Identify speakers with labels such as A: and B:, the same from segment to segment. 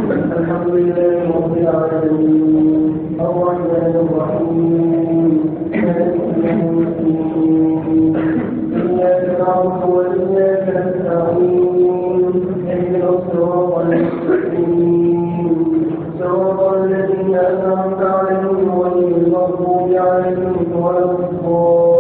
A: الحمد لله رب العالمين الرحمن الرحيم مالك يوم الدين إياك نعبد وإياك نستعين اهدنا الصراط المستقيم صراط الذين أنعمت عليهم غير المغضوب عليهم ولا الضالين.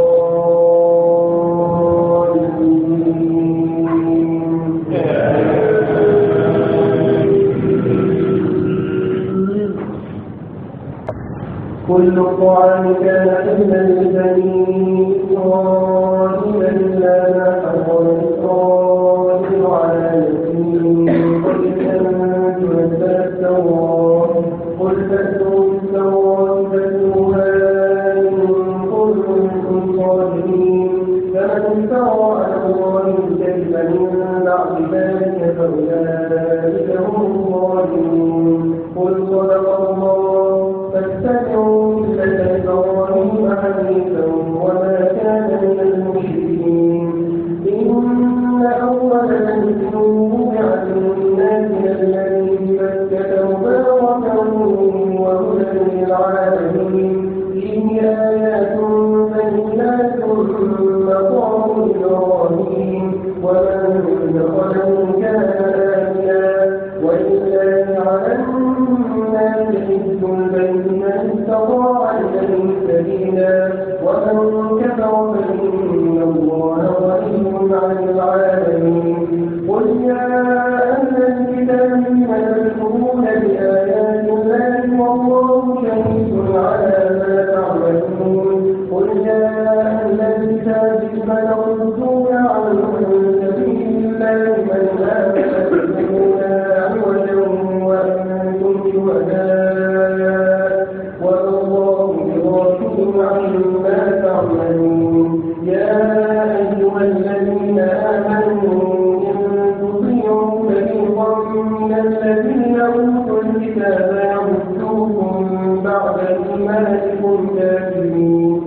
A: كل الطعام كان حلا لبني إسرائيل إلا ما حرم إسرائيل على نفسه قل تنزل التوراة قل فأتوا بالتوراة فاتلوها إن كنتم صادقين فمن افترى على الله الكذب من بعد ذلك فأولئك هم الظالمون. قل صدق الله فاتبعوا ملة إبراهيم حنيفا وما كان من المشركين. إن أول بيت وضع للناس الذي ببكة مباركا وهدى للعالمين فيه آيات بينات مقام إبراهيم ومن دخله كان آمنا ولله على الناس حج البيت من استطاع إليه سبيلا ومن كفر فإن الله غني عن العالمين. قل يا أهل الكتاب لم تكفرون بآيات الله والله شهيد على ما تعملون. قل يا أهل الكتاب لم تصدون عن سبيل الله من آمن تكون عوجا وأنتم شهداء والله بغافل عما تعملون. يا أيها الذين آمنوا إن تطيعوا فريقا من الذين أوتوا الكتاب يردوكم بعد إيمانكم كافرين.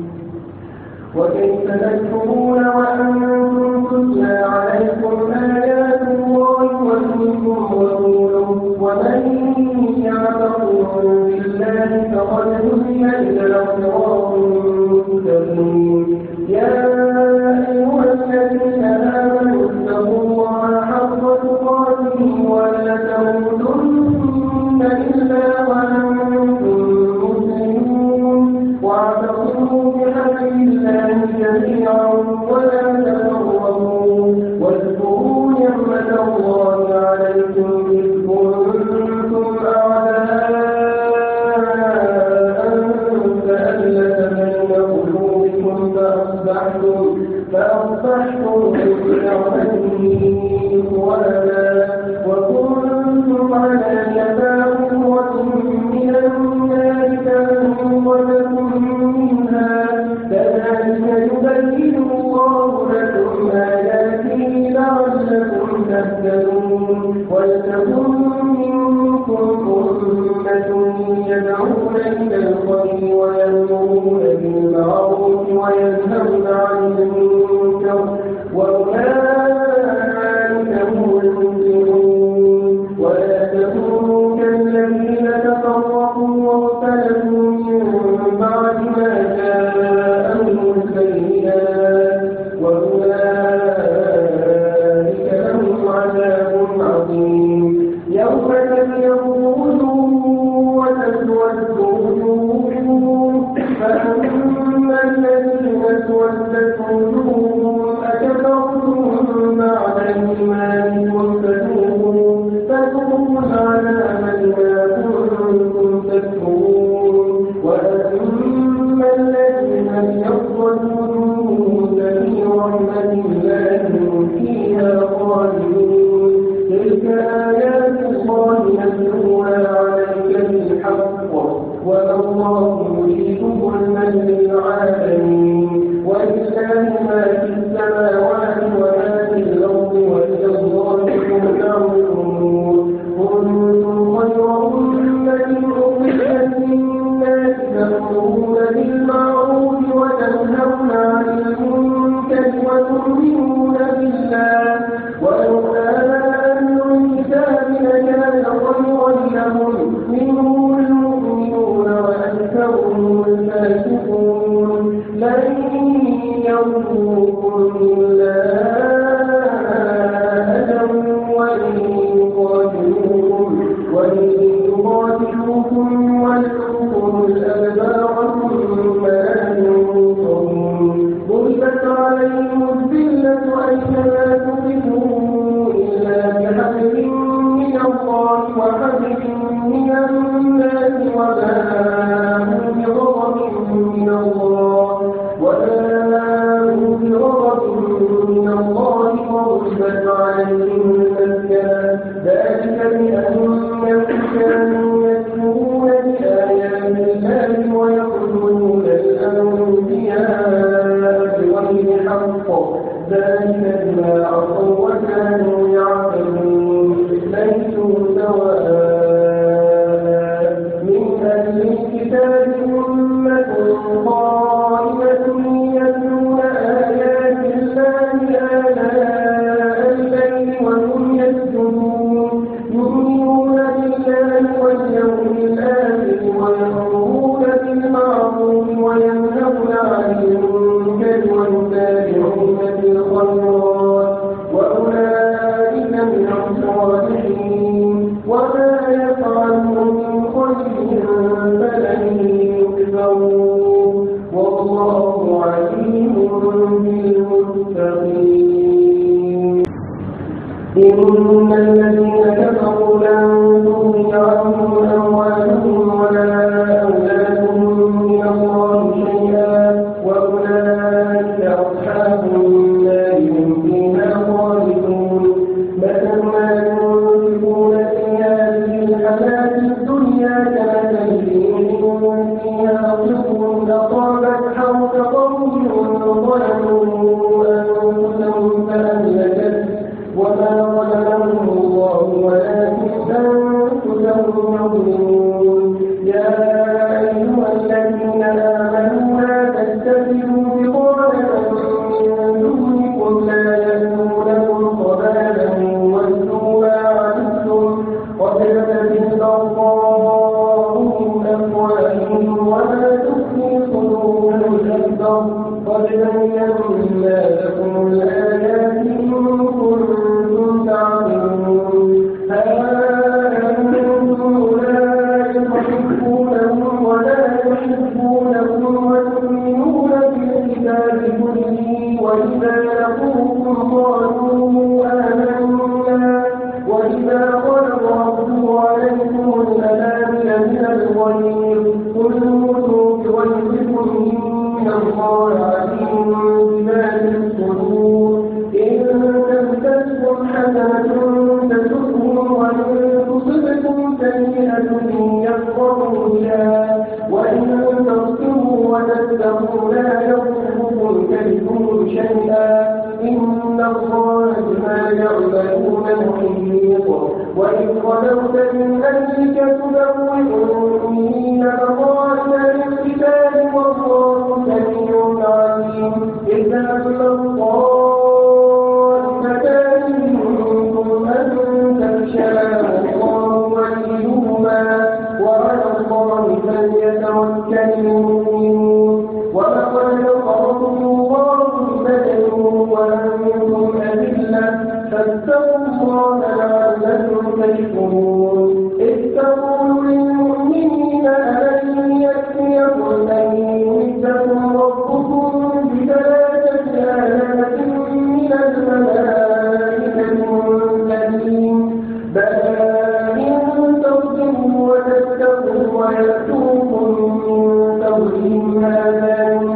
A: وكيف تكفرون وأنتم تتلى عليكم آيات الله وفيكم رسوله ومن يعتصم بالله فقد هدي إلى صراط مستقيم. يا أيها الذين آمنوا اتقوا الله حق تقاته ولا تموتن إلا وأنتم مسلمون واعتصموا بحبل الله جميعا ولا تفرقوا واذكروا نعمة الله عليكم إذ كنتم أعداء فألف بين قلوبكم فأصبحتم بنعمته إخوانا وكنتم على شفا حفرة من النار فأنقذكم منها كذلك يبين الله لكم آياته لعلكم تهتدون. ولتكن منكم أمة يدعون إلى الخير ويأمرون بالمعروف وينهون عن المنكر وأولئك هم المفلحون. ولا تكونوا كالذين تفرقوا واختلفوا من بعد ما جاءهم البينات وأولئك لهم عذاب عظيم. يوم تبيض وجوه وتسود وجوه فأما الذين اسودت وجوههم أكفرتم بعد إيمانكم فذوقوا العذاب بما كنتم تكفرون. وأما الذين ابيضت وجوههم ففي رحمة الله هم فيها خالدون. تلك آيات الله نتلوها عليك بالحق وما الله يريد ظلما للعالمين. ولله ما في السماوات وما في الأرض وإلى الله ترجع الأمور. كنتم خير أمة أخرجت للناس تأمرون بالمعروف وتنهون عن المنكر وتؤمنون بالله ولو آمنوا الكتاب لكان خيرا سواء من أهل الكتاب أمة قائمة يتلون آيات الله آناء الليل وهم يسجدون يؤمنون بالله واليوم الآخر ويأمرون بالمعروف وينهون عن المنكر ويسارعون في الخيرات وأولئك من الصالحين وما يفعلوا من خير فلن يكفروا والله عليم بالمتقين. إن الذين كفروا لن تغني عنهم أموالهم ولا أولادهم من الله شيئا وأولئك أصحاب النار هم فيها خالدون. مثل ما ينفقون في هذه الحياة الدنيا كمثل ريح فيها صفر أصابت حرث قوم ظلموا أنفسهم فأهلكت وما ظلمهم الله ولكن أنفسهم يظلمون. يا أيها الذين آمنوا لا تتخذوا بطانة من دونكم لا يألونكم خبالا ودوا ما عنتم قد بدت البغضاء من أفواههم وما تخفي صدورهم أكبر قد بينا لكم الآيات إن كنتم تعقلون. ها أنتم أولئك تحبونهم ولا يحبونكم وتؤمنون بالكتاب كله وإذا لقوكم قالوا آمنا وإذا خلوا ردوا عليكم الأنامل من الغيظ قل موتوا بغيظكم إن الله عليم بذات الصدور. إن تمسسكم حسنة تسؤهم وإن تصبكم سيئة يفرحوا بها وإن تصبروا وتتقوا لا يضركم كيدهم شيئا إن الله بما يعملون محيط. وإذ غدوت من أهلك تبوئ المؤمنين مقاعد للقتال والله سميع عليم. إذا الطائفتان منكم أن تفشلا والله وليهما وعلى الله فليتوكل المؤمنون. ولقد نصركم الله ببدر وأنتم أذلة فاتقوا الله لعلكم تشكرون. إذ تقول للمؤمنين ألن يكفيكم أن يمدكم ربكم ب3,000 من الملائكة منزلين بلى إن تصبروا وتتقوا ويأتوكم من فورهم هذا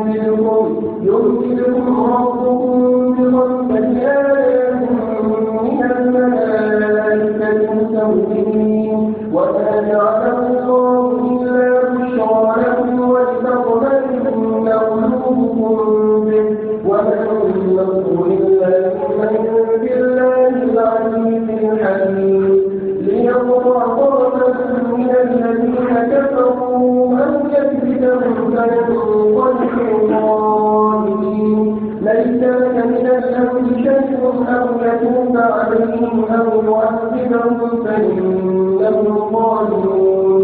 A: يمدكم ربكم ب5 آلاف من الملائكة مسومين وما جعله الله إلا بشرى لكم ولتطمئن قلوبكم به وما النصر إلا من عند الله العزيز الحكيم. ليقطع طرفا من الذين كفروا أو يكبتهم فينقلبوا خائبين. ليس لك من الأمر شيء أو يتوب عليهم أو يعذبهم فإنهم ظالمون.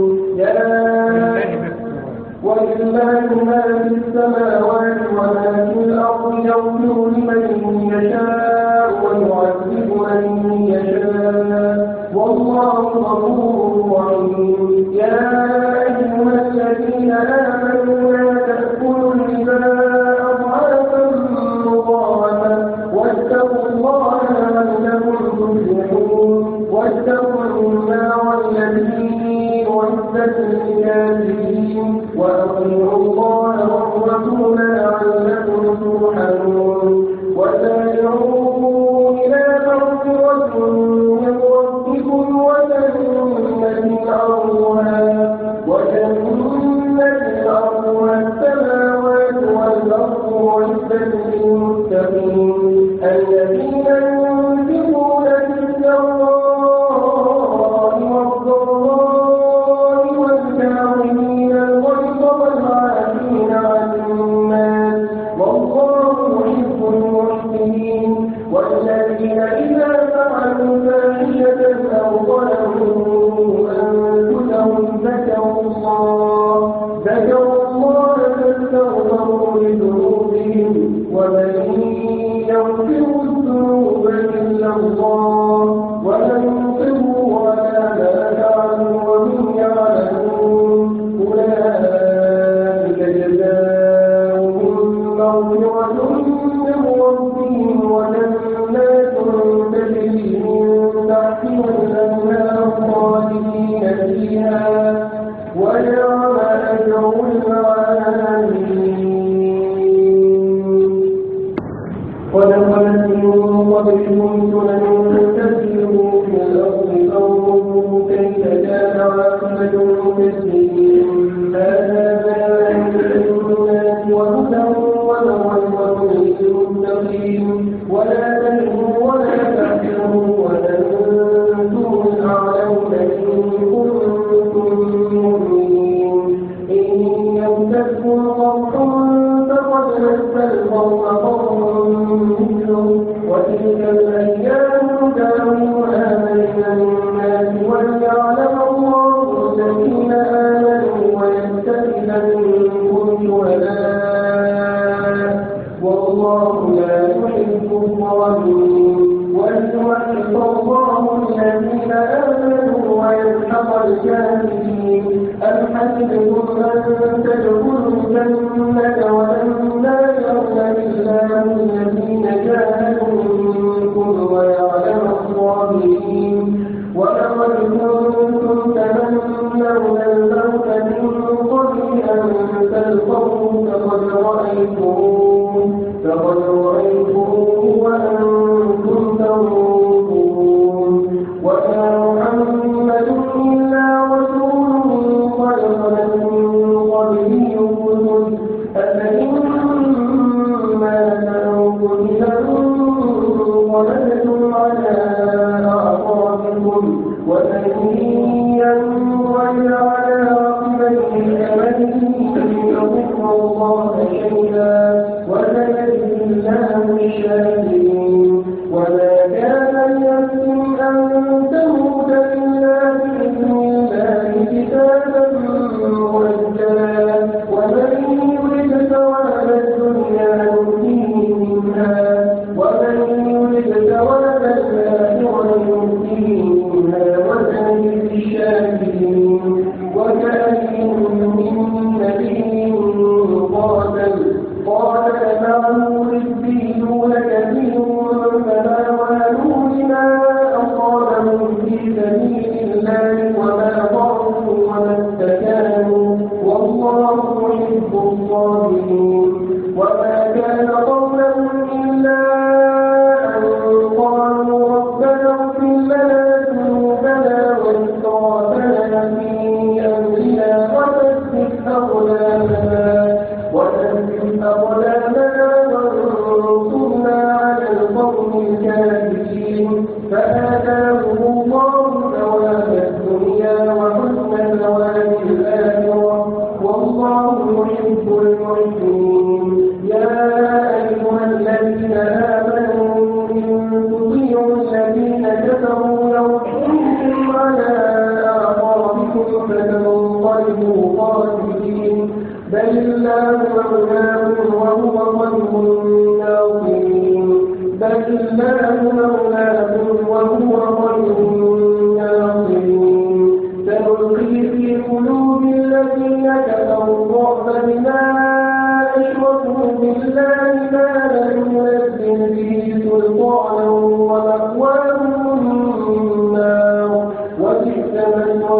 A: ولله ما في السماوات وما في الأرض يغفر لمن يشاء ويعذب من يشاء والله غفور رحيم. يا أيها الذين آمنوا لا تأكلوا الربا أضعافا مضاعفة واتقوا الله لعلكم تفلحون. واتقوا النار التي أعدت للكافرين وأطيعوا الله والرسول لعلكم ترحمون. وسارعوا إلى مغفرة من ربكم وجنة عرضها السماوات والأرض أعدت للمتقين الذين ينفقون في السراء ظلموا أنفسهم ذكروا الله فاستغفروا لذنوبهم ومن يغفر الذنوب إلا الله ولم يصروا على ما فعلوا وهم يعلمون أولئك جزاؤهم مغفرة من ربهم وجنات تجري من تحتها الأنهار خالدين فيها ونعم أجر العاملين. قد خلت من قبلكم سنن تسيروا في الأرض فانظروا كيف كان عاقبة المكذبين. هذا بيان للناس وهدى وموعظة للمتقين. ولا تهنوا ولا تحزنوا وأنتم الأعلون إن كنتم مؤمنين. إن يمسككم قرح فقد مس القوم قرح مثله وتلك الأيام نداولها بين الناس وليعلم الله الذين آمنوا ويتخذ منكم شهداء والله لا يحب الظالمين. وليمحص الله الذين آمنوا ويمحق الكافرين. أم حسبتم أن تدخلوا الجنة ولما يعلم الله الذين جاهدوا منكم ويعلم الصابرين. ولقد كنتم تمنون الموت من قبل أن تلقوه فقد رأيتموه وأنتم تنظرون. وما محمد إلا رسول قد خلت من قبله الرسل أفإن مات أو قتل انقلبتم على أعقابكم ومن ينقلب على عقبيه فلن يضر الله شيئا وسيجزي الله الشاكرين. وما كان لنفس أن تموت إلا بإذن الله كتابا مؤجلا ومن يرد ثواب الدنيا نؤتيه منها ومن يرد ثواب الآخرة نؤتيه منها وسنجزي الشاكرين. وكأين من نبي قاتل معه ربيون كثير فما وهنوا لما أصابهم في سبيل الله وما ضعفوا وما استكانوا والله يحب الصابرين. وما كان قولهم إلا أن قالوا ربنا اغفر لنا ذنوبنا وإسرافنا في أمرنا وثبت أقدامنا وانصرنا على القوم الكافرين. فآتاهم الله ثواب الدنيا وحسن ثواب الآخرة والله يحب المحسنين. يا أيها الذين آمنوا إن تطيعوا الذين كفروا يرجعوكم على أعقابكم فتنقلبوا خاسرين. بل الله مولاكم وهو خير الناصرين. سنلقي في قلوب الذين كفروا الرعب بما أشركوا بالله ما لم ينزل به سلطانا ومأواهم النار وبئس مثوى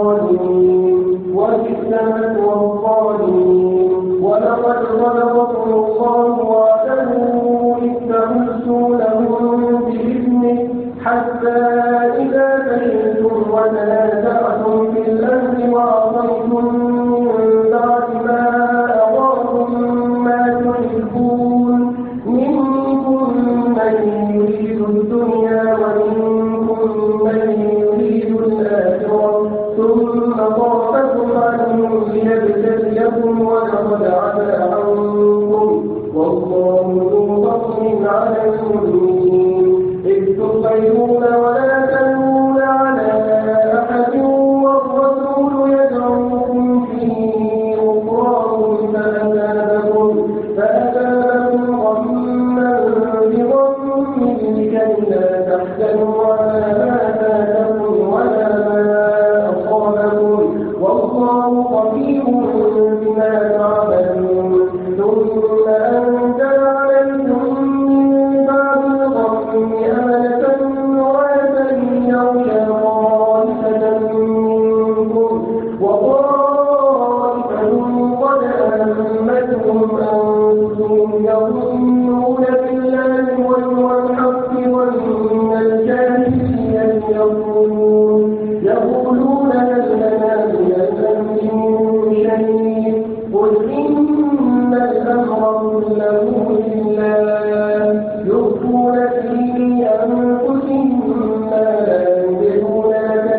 A: الظالمين. ولقد خلقكم الله وعلموا إذ تمسونهم بإذنه حتى إذا فشلتم وتنازعتم في الأمر وعصيتم من بعد ما أراكم ما تحبون منكم من يريد الدنيا ومنكم من يريد الآخرة ثم صرفكم عنهم ليبتليكم ولقد عفا عنكم والله ذو فضل على المؤمنين. إذ تصيرون ولا تلوون على والله خبير بما تعملون ثم أنزل عليكم من بعد الغم آمنة نعاسا يغشى طائفة منكم وطائفة قد أهمتهم أنفسهم يظنون بالله غير الحق وإن الجاهلية يقولون هل لنا من الأمر من شيء قل إن الأمر كله لله يخفون في أنفسهم ما لا يبدون لك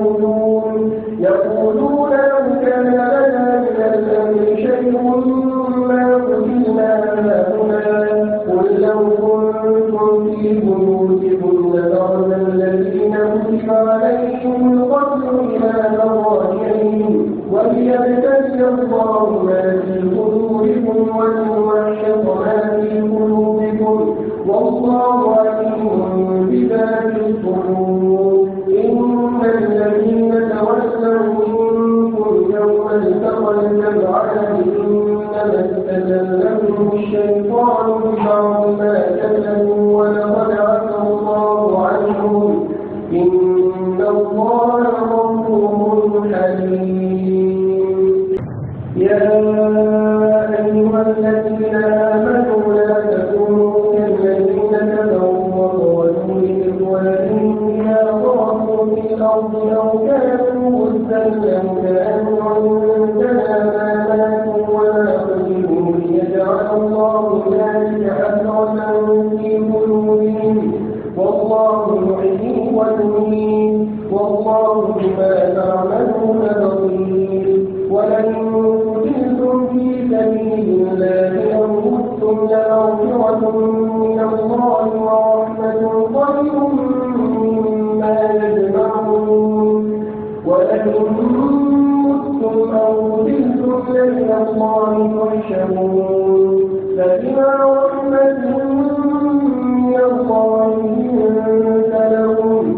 A: يقولون لو كان لنا من الأمر شيء ما قتلنا هاهنا قل لو كنتم في بيوتكم لبرز الذين كتب عليهم القتل إلى مضاجعهم وليبتلي الله ما في قلوبكم وليمحص ما في قلوبكم والله عليم بذات الصدور إن الذين تولوا منكم يوم التقى الجمعان إنما استزلهم الشيطان ببعض ما كسبوا ولقد عفا الله عنهم إن الله غفور حليم يا أيها الذين آمنوا لا تكونوا كالذين كفروا وقالوا لإخوانهم إذا ضربوا في الأرض أو كانوا غزا لو كانوا عندنا ما ماتوا وما قتلوا ليجعل الله ذلك حسرة في قلوبهم والله يحيي ويميت والله بما تعملون بصير ولئن قتلتم في سبيل الله أو متم لمغفرة من الله ورحمة خير مما يجمعون ولئن متم أو قتلتم لإلى الله تحشرون فبما رحمة من الله لنت لهم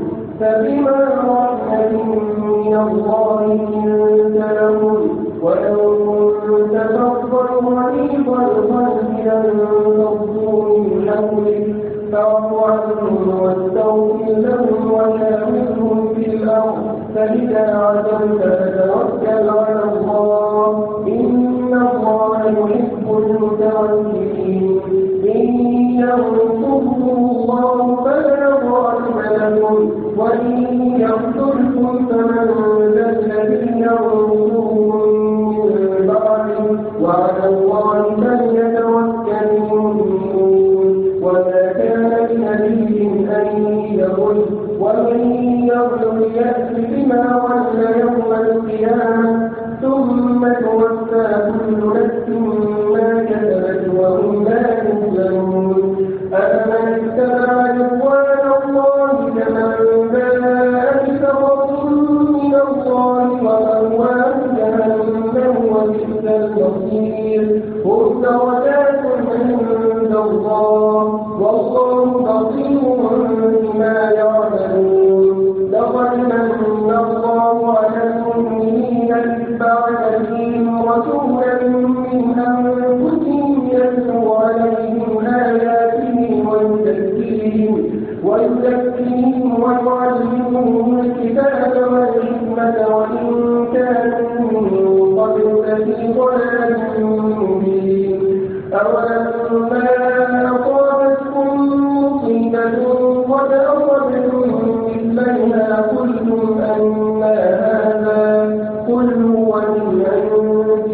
A: ولو كنت فظا غليظ القلب لانفضوا من حولك فاعف عنهم واستغفر لهم وشاورهم في الأرض فإذا عزمت فتوكل على الله إن الله يحب المتوكلين إن ينصركم الله فلا غالب لكم وإن يقتلكم فمن ذا الذي ينصركم من بعده وعلى الله فليتوكل المؤمنون وما كان لنبي أن يغل ومن يغل يأت بما غل يوم القيامة ثم توفى كل نفس ما كسبت وهم لا يظلمون أفمن اتبع رضوان الله كمن باء بسخط من الله ومأواه جهنم وبئس المصير هم درجات عند الله والله بصير بما يعملون لقد من الله على المؤمنين إذ بعث فيهم رسولا من أنفسهم يتلو عليهم آياته ويزكيهم ويعلمهم الكتاب والحكمة وإن كانوا من قبل لفي ضلال مبين أولما أصابتكم مصيبة قد أصبتم مثلها قلتم أن هذا قل هو من عند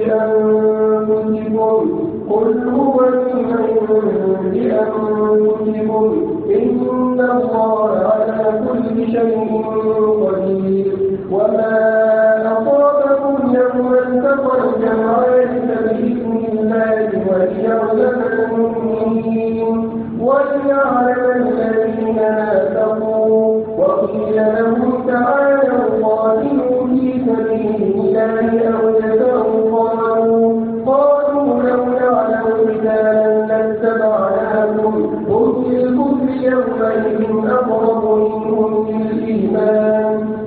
A: أنفسكم إن الله على كل شيء قدير وما أصابكم يوم التقى الجمعان فبإذن الله وليعلم المؤمنين وليعلم الذين نافقوا وقيل لهم تعالوا قاتلوا في سبيل الله أو يدعوا قالوا لو نعلم رجالا لاتبعناكم هم في الكفر يومئذ أقرب منهم للإيمان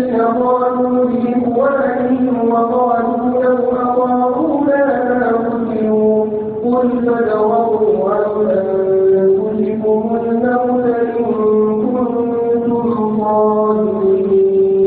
A: الذين قالوا لإخوانهم وقالوا لو أطاعونا ما قتلوا قل فادرءوا عن أنفسكم الموت إن كنتم صادقين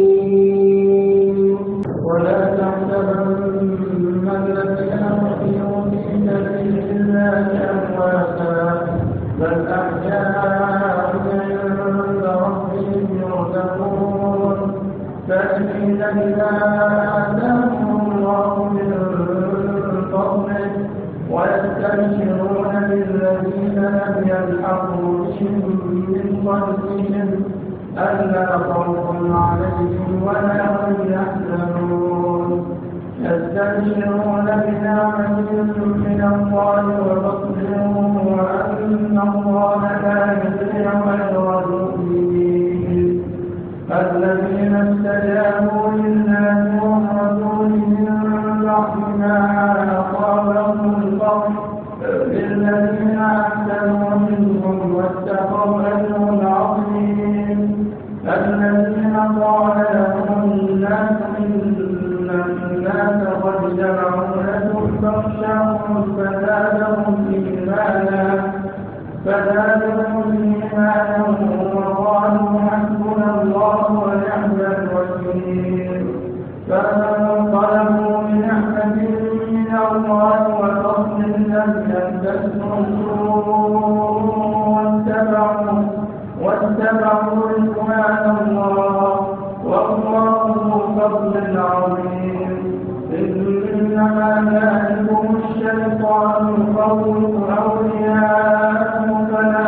A: ولا تحسبن الذين قتلوا في سبيل الله أمواتا بل أحياء عند ربهم يرزقون فالذين إذا آتاهم الله من فضله ويستبشرون بالذين لم يلحقوا بهم من خلفهم ألا خوف عليهم ولا هم يحزنون يستبشرون بنعمة من الله وفضل وأن الله لا يضيع أجر المؤمنين الذين استجابوا لله والرسول من بعد ما أصابهم القرح للذين أحسنوا منهم واتقوا أجر عظيم الذين قال لهم الناس إن الناس قد جمعوا لكم فاخشوهم فزادهم إيمانا وقالوا حسبنا الله ونعم الوكيل فانقلبوا بنعمة من الله وفضل لم يمسسهم سوء واتبعوا رضوان الله والله ذو فضل عظيم إنما ذلكم الشيطان يخوف أولياءكم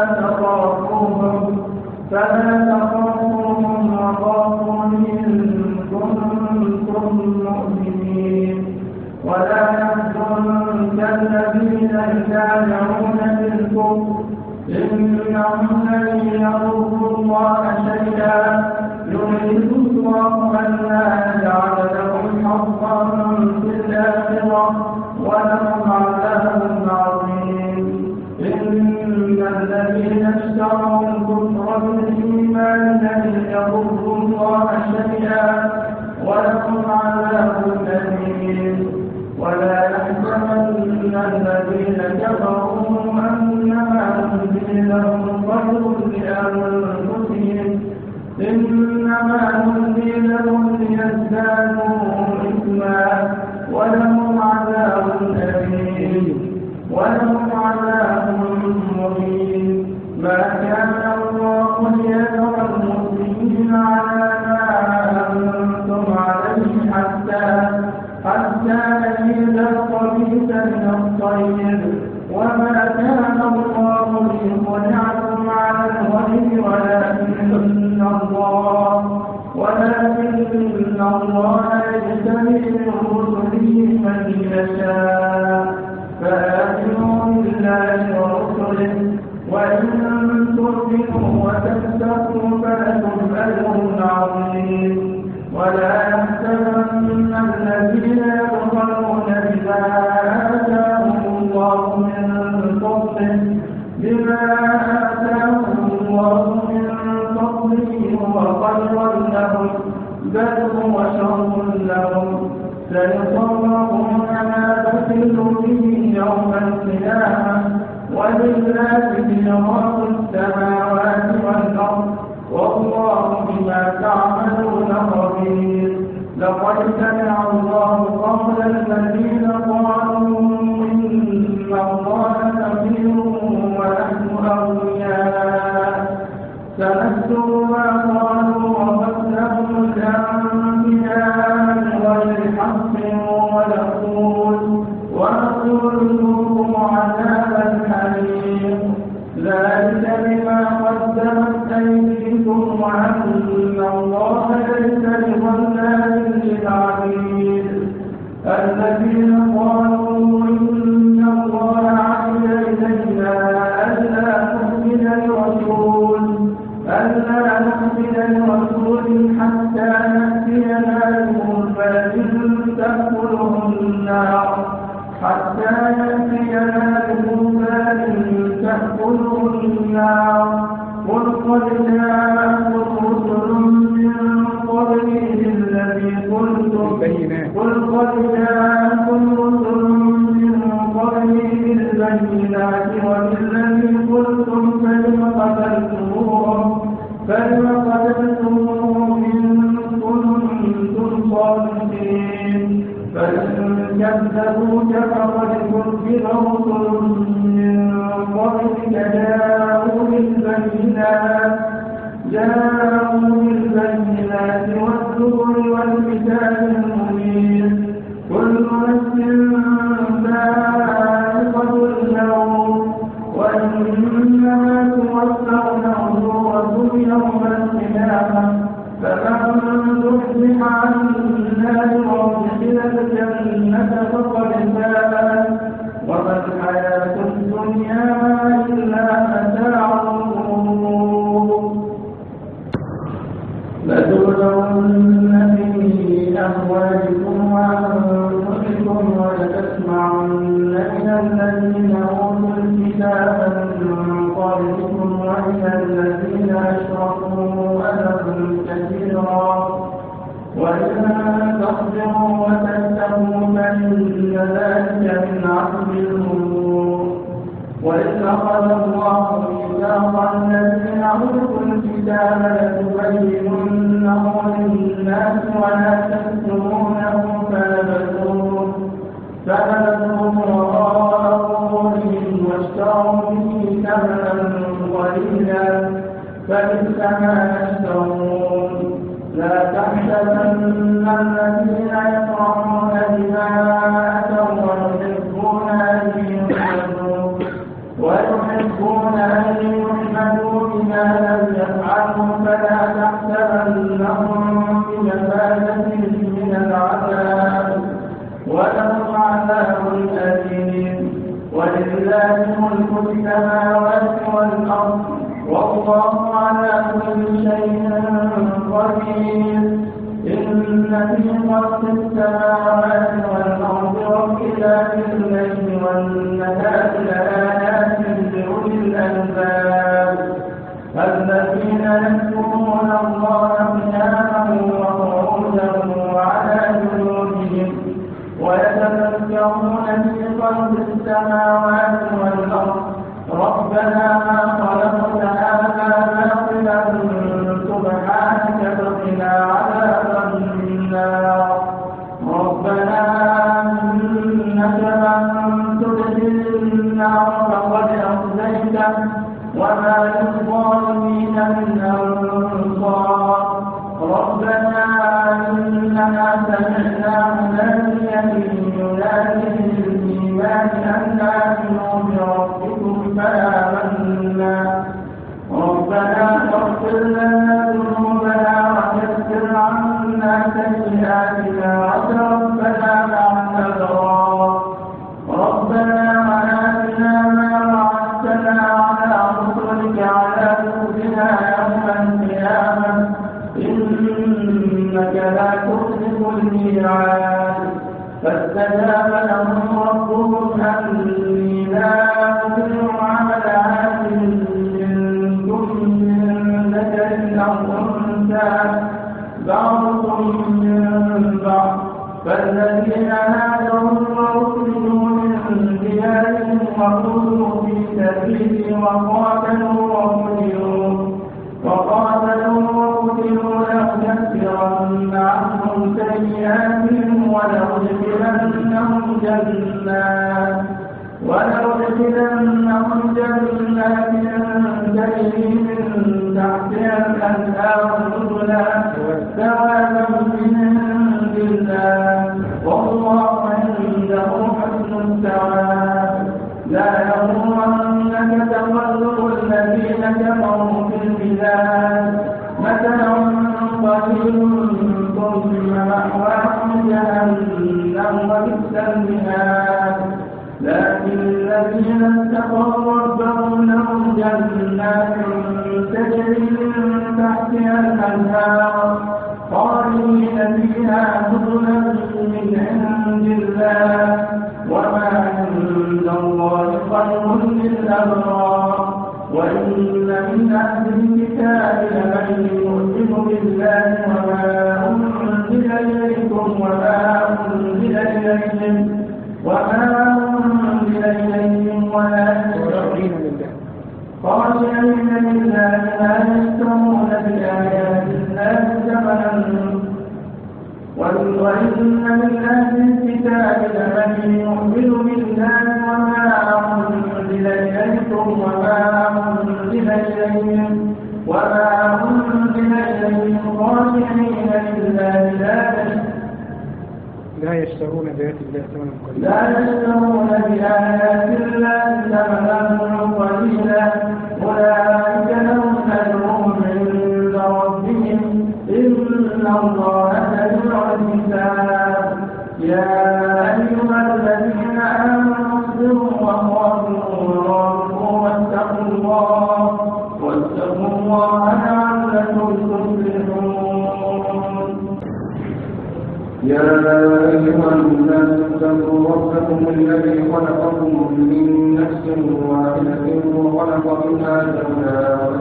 A: فلا تخافوهم وخافون إن كنتم مؤمنين ولا يحزنك الذين يسارعون في الكفر إنهم لن يضروا الله شيئا يريد الله أن لا يجعل لهم حظا في الآخرة ولهم عذاب عظيم إن الذين اشتروا الكفر بالإيمان لن يضروا الله شيئا ولهم عذاب أليم ولا يحزنن الذين كفروا أنما نملي لهم خير لأنفسهم إنما نملي لهم ليزدادوا إثما ولهم عذاب أليم ولهم عذاب مهين ما كان الله ليذر المؤمنين على ما أنتم عليه حتى يميز الخبيث من الطيب وما كان الله ليطلعكم على الغيب ولكن الله يجتبي من رسله من يشاء فآمنوا بالله ورسله وإن تؤمنوا وتتقوا فلكم أجر عظيم ولا يحسبن الذين يبخلون بما آتاهم الله من فضله هو خيرا لهم بل هو شر لهم سيصرفون ما بخلوا به يوم القيامة ولله ميراث السماوات والأرض والله بما تعملون خبير لقد سمع الله قول الذين قالوا إن الله كبير ونحن أولياء سنكتب ما قالوا وقتلهم الأنبياء بغير حق ونقول ذوقوا عذاب الحريق ذلك بما قدمت أيديكم وأن الله ليس بظلام للعبيد الذين قالوا إن الله عهد إلينا ألا نحمل لرسول حتى يأتينا بمرسل تأكله النار يأتينا بقربان تأكله النار قل قد جاءكم رسل من قبلي بالذي قلتم بالبينات وبالذي قلتم فلم قتلتموهم إن كنتم صادقين فإن كذبوك فقد كذب رسل من قبلك جاءوا بالبينات والزبر والكتاب المبين كل نفس ذائقة الموت وإنما توفون أجوركم يوم القيامة فمن زحزح عن النار وأدخل الجنة فقد فاز وما الحياة الدنيا إلا متاع الغرور لتبلغن في أموالكم وأنفسكم ولتسمعن من الذين أوتوا الكتاب من قبلكم ومن الذين أشركوا أذى كثيرا وإن تصبروا وتتقوا فإن ذلك من عزم الأمور وإذ أخذ الله ميثاق الذين أوتوا الكتاب لتبيننه للناس ولا تكتمونه فنبذوه وراء ظهورهم واشتروا به ثمنا قليلا فبئس ما يشترون لا تحسبن الذين يفرحون بما أتوا ويحبون أن يحمدوا بما لم يفعلوا فلا تحسبنهم بمفازة من العذاب ولهم عذاب أليم ولله ملك السماوات والأرض والله على كل شيء قدير إن في خلق السماوات والأرض واختلاف الليل والنهار لآيات لأولي الألباب الذين يذكرون الله قياما وقعودا وعلى جنوبهم ويتفكرون في خلق السماوات والأرض ربنا ما خلقت هذا باطلا سبحانك فقنا عذاب النار ربنا إنك من تدخل النار فقد أخزيته وما للظالمين من أنصار ربنا إننا سمعنا مناديا ينادي للإيمان أن آمنوا بربكم فآمنا ربنا اغفر لنا ذنوبنا وكفر عنا سيئاتنا وتوفنا مع الأبرار ربنا وآتنا ما وعدتنا على رسلك على رسلنا يوم القيامة إنك لا تخلف الميعاد فاستجاب لهم ربهم أني لا أضيع عمل عامل منكم من ذكر أو أنثى بعضكم من بعض فالذين هاجروا وأخرجوا من ديارهم وأوذوا في سبيلي وقاتلوا وقتلوا لأكفرن عنهم سيئاتهم ولأدخلنهم جنات تجري من تحتها الأنهار نزلا ثوابا من عند الله والله عنده حسن الثواب لا يغرنك تقلب الذين كفروا في البلاد متاع قليل ثم مأواهم جهنم وبئس المهاد لكن الذين اتقوا ربهم لهم جنات تجري من تحتها الأنهار خالدين فيها نزلا من عند الله وما عند الله خير للأبرار. وإن من أهل الكتاب لمن يؤمن بالله وما أنزل إليكم وما أنزل إليهم خاشعين لله لا يشترون بآيات الله ثمنا. وإن من أهل الكتاب لمن يؤمن بالله وما أنزل إليكم وما أنزل إليهم خاشعين لله لا يشترون بآيات الله ثمنا قليلا أولئك لهم أجرهم عند ربهم إن الله سريع الحساب. يا أيها الذين آمنوا اصبروا وصابروا ورابطوا واتقوا الله لعلكم تفلحون.
B: يا أيها الناس اتقوا ربكم الذي خلقكم من نفس واحدة وخلق منها زوجها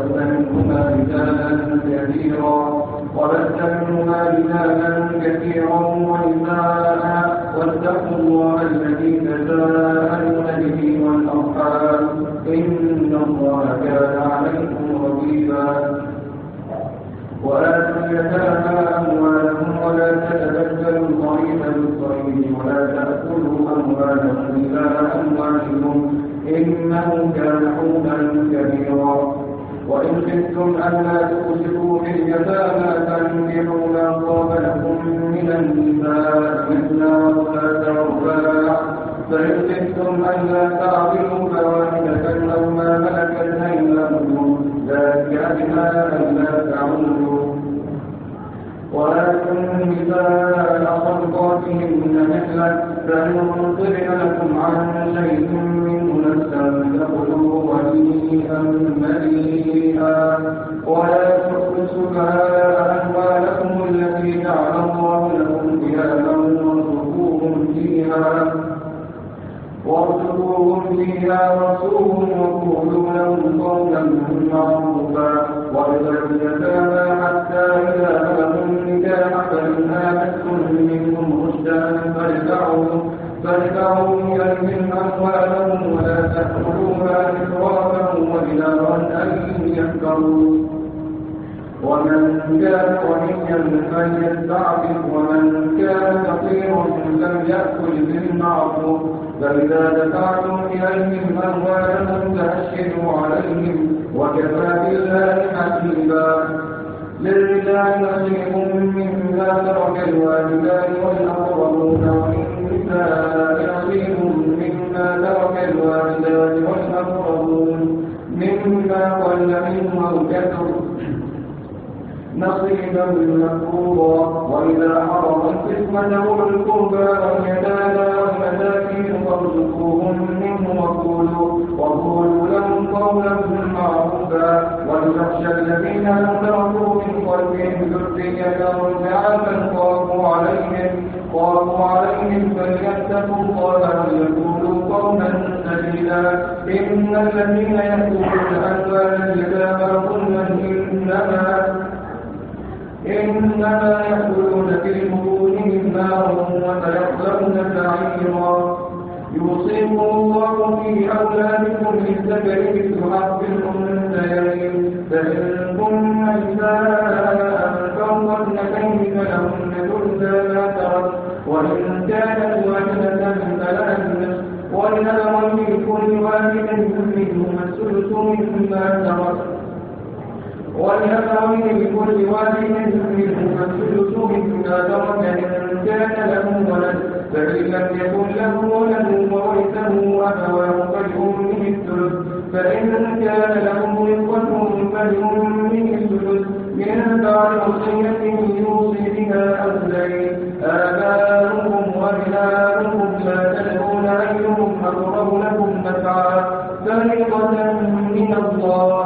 B: وبث منهما رجالا كثيرا ونساء واتقوا الله الذي تساءلون به والأرحام إن الله كان عليكم رقيبا. وآتوا اليتامى أموالهم ولا تتبدلوا الضعيف بالضعيف ولا تأكلوا أموالهم إلى أموالكم إنه كان حوبا كبيرا. وإن خفتم ألا تقسطوا في اليتامى فانكحوا ما طاب لكم من النساء مثنى وثلاث ورباع. فإن خفتم ألا تعدلوا فواحدة أو ما ملكت أيمانكم ذلك أدنى ألا تعودوا. وآتوا النساء صدقاتهن نحلة فإن طبن لكم عن شيء منه نفسا فكلوه هنيئا مريئا. ولا تؤتوا السفهاء أموالكم التي جعل الله لكم قياما وارزقوهم فيها واكسوهم وقولوا لهم قولا معروفا. وإذا اليتامى حتى إذا بلغوا النكاح فإن آنستم منهم رشدا فارجعوا إليهم أموالهم ولا تأكلوها إسرافا وبدارا أن يكبروا. ومن كان غنيا فليستعفف ومن كان فقيرا فليأكل بالمعروف. فإذا دفعتم إليهم أموالهم فأشهدوا عليهم وكفى بالله حسيبا. للرجال نصيب مما ترك الوالدان والأقربون وللنساء نصيب مما ترك الوالدان والأقربون مما قل منه أو كثر نصيبا مفروضا. وإذا حرم القسمة أولو القربى واليتامى والمساكين فارزقوهم منه وقولوا لهم قولا معروفا. وليخشى الذين لم تركوا من خلفهم ذرية ضعافا خافوا عليهم فليتقوا الله وليقولوا قولا سديدا. إن الذين يأكلون أموال اليتامى ظلما إنما يأكلون في بطونهم نارا وسيصلون سعيرا. يوصيكم الله في أولادكم للذكر مثل حظ الأنثيين. فإن كن نساء فوق اثنتين فلهن ثلثا ما ترك وإن كانت واحدة فلها النصف ولأبويه لكل واحد منهما الثلث مما ترك ولأبويه لكل واحد منهما الثلث مما ترك إن كان له ولد. فإن لم يكن له ولد وورثه أبواه فلأمه الثلث. فإن كان له إخوة فلأمه الثلث من بعد وصية يوصي بها أو دين. آباؤكم وأبناؤكم لا تدرون أيهم أقرب لكم نفعا فريضة من الله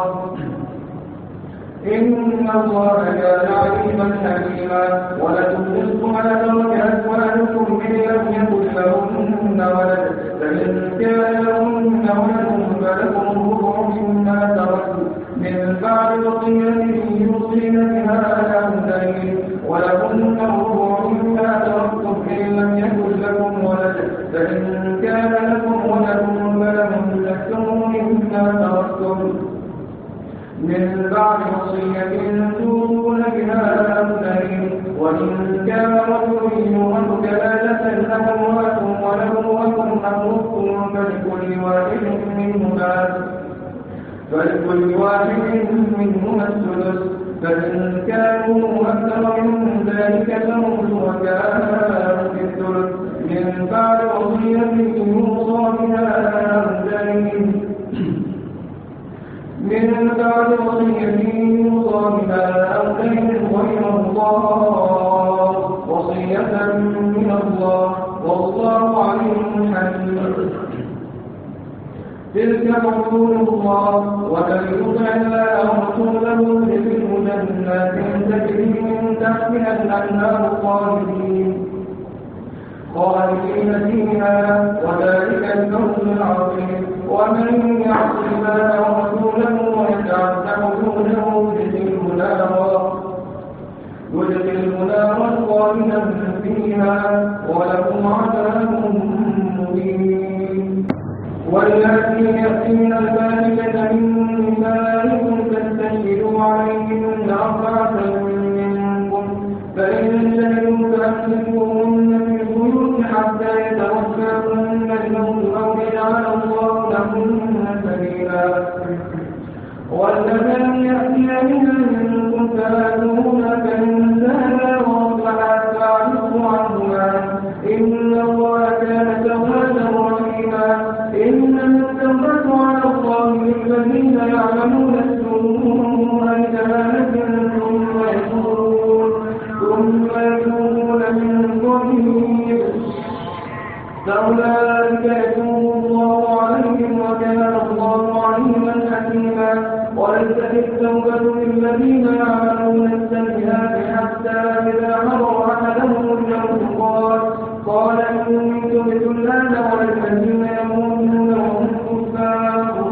B: إن الله كان عليما حكيما. ولكم نصف ما ترك أزواجكم أزواجكم إن لم يكن لهن ولد فإن كان لهن ولد فلكم الربع مما تركوا من بعد وصية يوصين بها أو دين ولهن الربع مما تركتم إن لم يكن لكم ولد فإن كان لكم ولد فلهن الثمن مما تركتم من بعد وصية توصون بها أو دين وإن كان رجل يورث كلالة أو امرأة وله أخ أو أخت فلكل واحد منهما الثلث فإن كانوا أكثر من ذلك فهم شركاء في الثلث من بعد وصية يوصى بها أو دين من بعد وصية يوصى بها أو دين غير الله وصية من الله والله عليم حكيم. تلك حدود الله ومن يطع الله ورسوله يدخله جنات تجري من تحتها الأنهار خالدين فيها وذلك الفوز العظيم. ومن يعص الله ورسوله ويتعد حدوده يدخله نارا خالدا فيها وله عذاب مهين. واللاتي يأتين الفاحشة من نسائكم فاستشهدوا عليهن أربعة منكم فإن شهدوا فأمسكوهن في البيوت حتى يتوفاهن الموت أو يجعل الله لهن سبيلا. واللذان يأتين منكم فآتوهن فإن تابا وأصلحا فأعرضوا عنهما إن الله كان توابا رحيما. إنما التوبة على الله للذين يعملون السوء بجهالة ثم يتوبون من قريب فأولئك يتوب الله عليهم وكان الله عليما حكيما. وليست التوبة للذين يعملون السيئات حتى إذا حضر أحدهم الموت قال إني تبت الآن والذين يموتون وهم كفار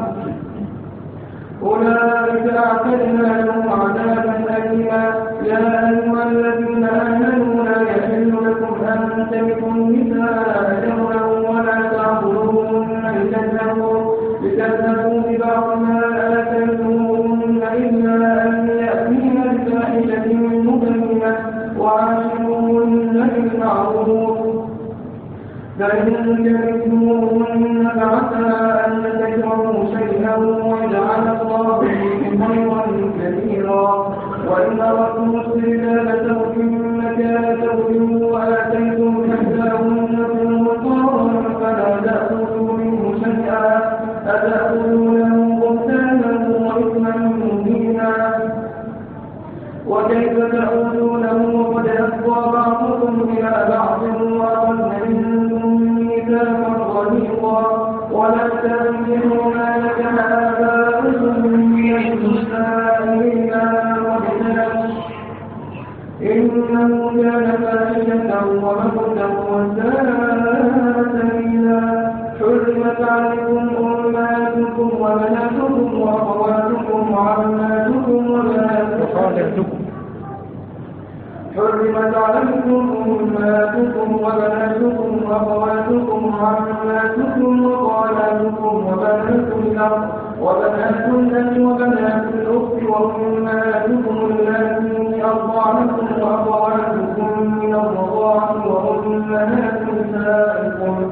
B: أولئك أعتدنا لهم عذابا أليما. يا أيها الذين آمنوا لا يحل لكم أن ترثوا النساء جهرا ولا تعبدوهن لتذهبوا ببعض ما آتيتموهن إلا أن يأتين بفاحشة مبينة وعاشروهن بالمعروف فإن كرهتموهن فعسى أن تكرهوا شيئا ويجعل الله فيه خيرا كثيرا. وإن أردتم استبدال زوج مكان زوج وآتيتم إحداهن قنطارا فلا تأخذوا منه شيئا أتأخذونه بهتانا وإثما مبينا. وكيف تأخذونه وقد أفضى بعضكم إلى بعض وأخذن منكم ميثاقا غليظا. ولا تنكحوا ما نكح آباؤكم من النساء إلا ما قد سلف إنه كان فاحشة ومقتا وساء سبيلا. حرمت عليكم أمهاتكم وبناتكم وأخواتكم وعماتكم وبناتكم حرمت عليكم أمهاتكم وبناتكم وأخواتكم وعماتكم وخالاتكم وبنات الأخ وبنات الأخ وبنات الأخت وأمهاتكم اللاتي أرضعنكم وأخواتكم من الرضاعة وأمهات نسائكم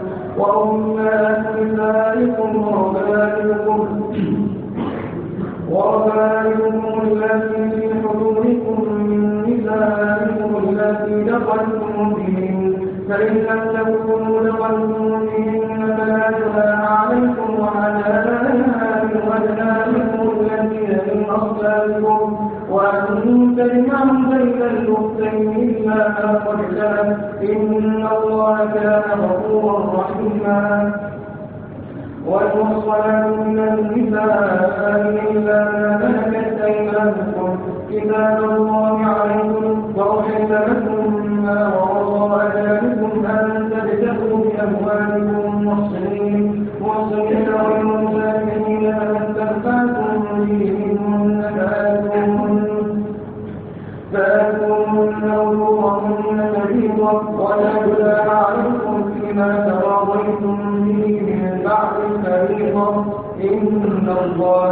B: وربائبكم التي في حضوركم من نسائكم التي دخلتم بهن فإن لم تكونوا دخلتم بهن فلا جناح عليكم وحلائل أبنائكم الذين من أصلابكم وأن تجمعوا بين الأختين إلا ما قد سلف إن الله كان غفورا رحيما. والمحصنات من النساء إلا ما ملكت أيمانكم كتاب الله عليكم وأحل لكم ما وراء ذلكم أموالكم والصين والمسافرين ما استمتعتم به منهن فآتوهن أجورهن فريضة ولا جناح عليكم فيما تراضيتم به من بعد الفريضة إن الله